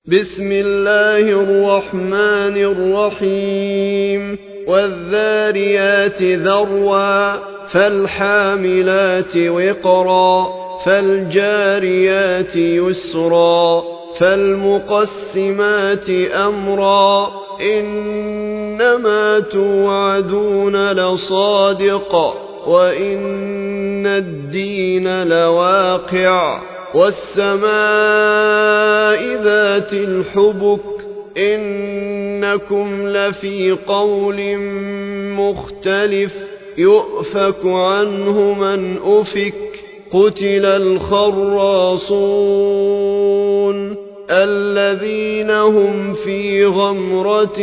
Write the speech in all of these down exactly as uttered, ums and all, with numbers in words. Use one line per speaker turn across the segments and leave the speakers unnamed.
بسم الله الرحمن الرحيم والذاريات ذروا فالحاملات وقرا فالجاريات يسرا فالمقسمات أمرا إنما توعدون لصادق وإن الدين لواقع والسماء ذات الحبك إنكم لفي قول مختلف يؤفك عنه من أفك قتل الخراصون الذين هم في غمرة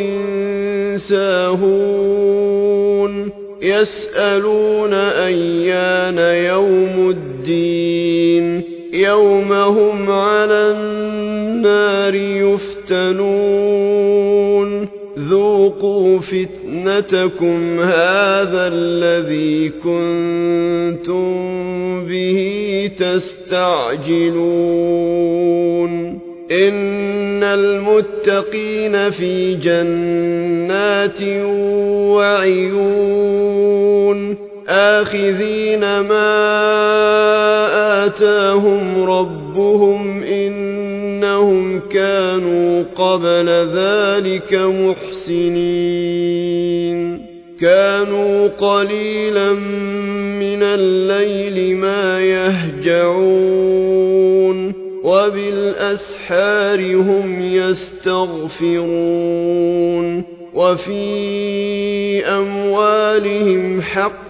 ساهون يسألون أيان يوم الدين يوم هم على النار يفتنون ذوقوا فتنتكم هذا الذي كنتم به تستعجلون إن المتقين في جنات وعيون آخذين ما آتاهم ربهم إنهم كانوا قبل ذلك محسنين كانوا قليلا من الليل ما يهجعون وبالأسحار هم يستغفرون وفي أموالهم حق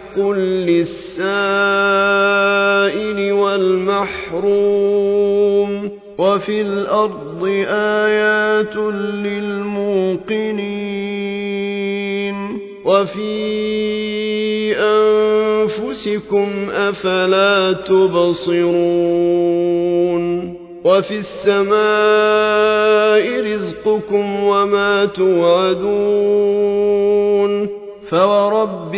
للسائل والمحروم وفي الأرض آيات للموقنين وفي أنفسكم أفلا تبصرون وفي السماء رزقكم وما توعدون فورب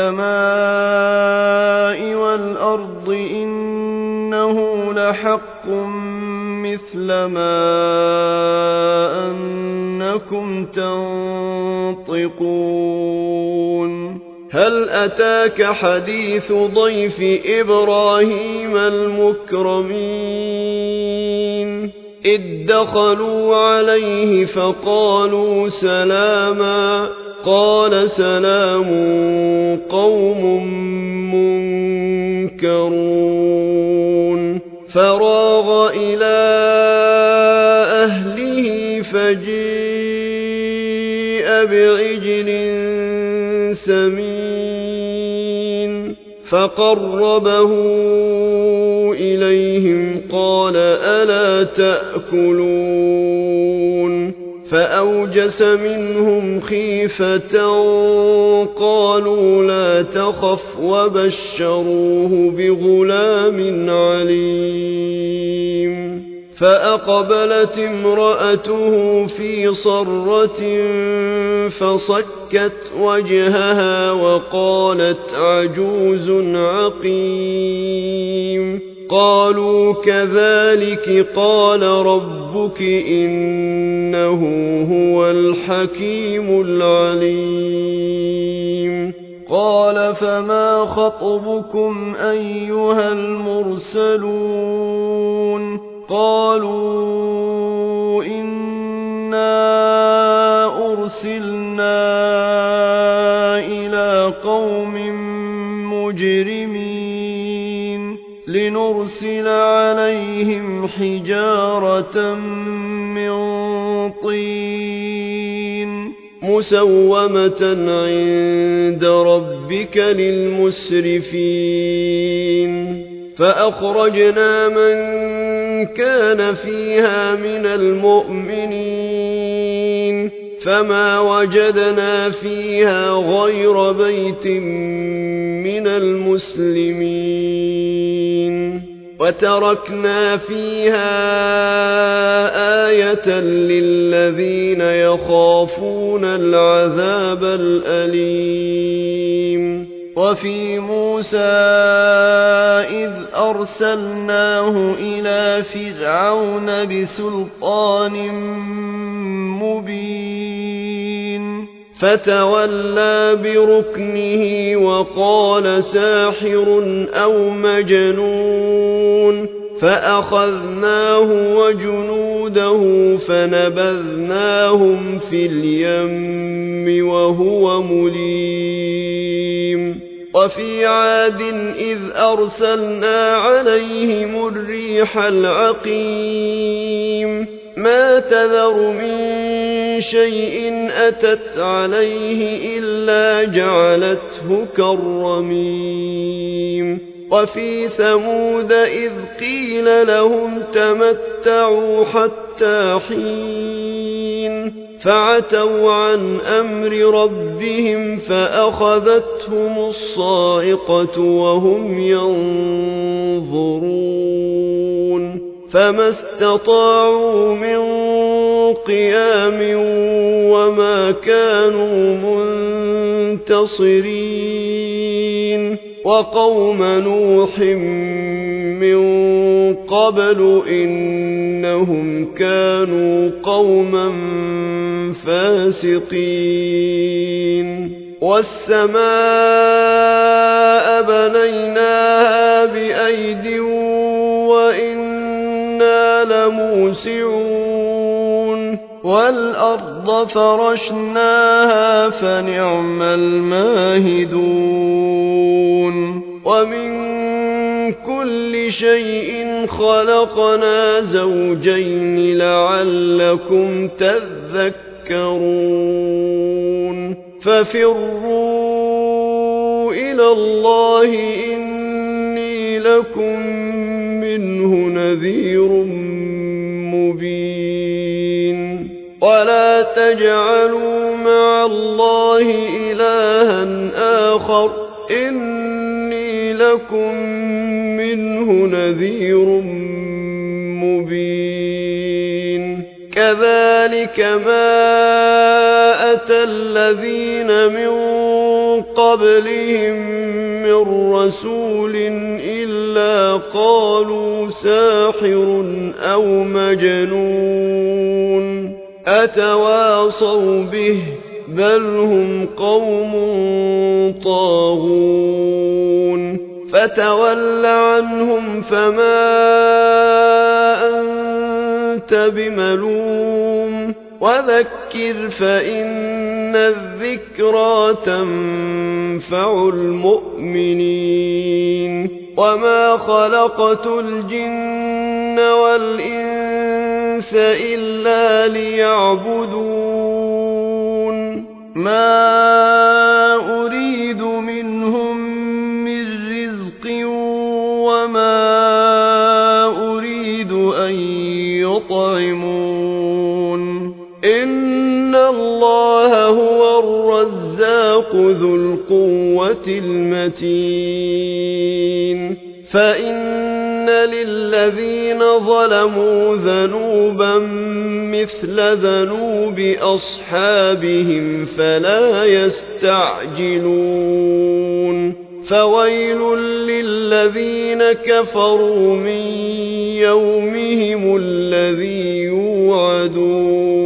السماء والأرض إنه لحق مثل ما أنكم تنطقون هل أتاك حديث ضيف إبراهيم المكرمين إذ دخلوا عليه فقالوا سلاما قال سلام قوم منكرون فراغ إلى أهله فجيء بعجل سمين فقربه إليهم قال ألا تأكلون فأوجس منهم خيفة قالوا لا تخف وبشروه بغلام عليم فأقبلت امرأته في صرة فصكت وجهها وقالت عجوز عقيم قالوا كذلك قال ربك إنه هو الحكيم العليم قال فما خطبكم أيها المرسلون قالوا إنا أرسلنا إلى قوم مجرمين لنرسل عليهم حجارة من طين مسومة عند ربك للمسرفين فأخرجنا من كان فيها من المؤمنين فما وجدنا فيها غير بيت من المسلمين وتركنا فيها آية للذين يخافون العذاب الأليم وفي موسى إذ أرسلناه إلى فرعون بسلطان مبين فتولى بركنه وقال ساحر أو مجنون فأخذناه وجنوده فنبذناهم في اليم وهو مليم وفي عاد إذ أرسلنا عليهم الريح العقيم ما تذر من شيء أتت عليه إلا جعلته كالرميم وفي ثمود إذ قيل لهم تمتعوا حتى حين فعتوا عن أمر ربهم فأخذتهم الصاعقة وهم ينظرون فما استطاعوا من قيام وما كانوا منتصرين وقوم نوح من قبل إنهم كانوا قوما فاسقين والسماء بنيناها بأيد وإنا لموسعون والأرض فرشناها فنعم الماهدون ومن كل شيء خلقنا زوجين لعلكم تذكرون ففروا إلى الله إني لكم منه نذير مبين ولا تجعلوا مع الله إلها آخر إني لكم منه نذير مبين كذلك ما أتى الذين من قبلهم من رسول إلا قالوا ساحر أو مجنون أتواصوا به بل هم قوم طاغون فتول عنهم فما أنت بملوم وذكر فإن الذكرى تنفع المؤمنين وما خلقت الجن والإنس إلا ليعبدون ما أريد منهم من رزق وما أريد أن يطعمون إن الله هو الرزاق ذو القوة المتين فإن للذين ظلموا ذنوبا مثل ذنوب أصحابهم فلا يستعجلون فويل للذين كفروا من يومهم الذي يوعدون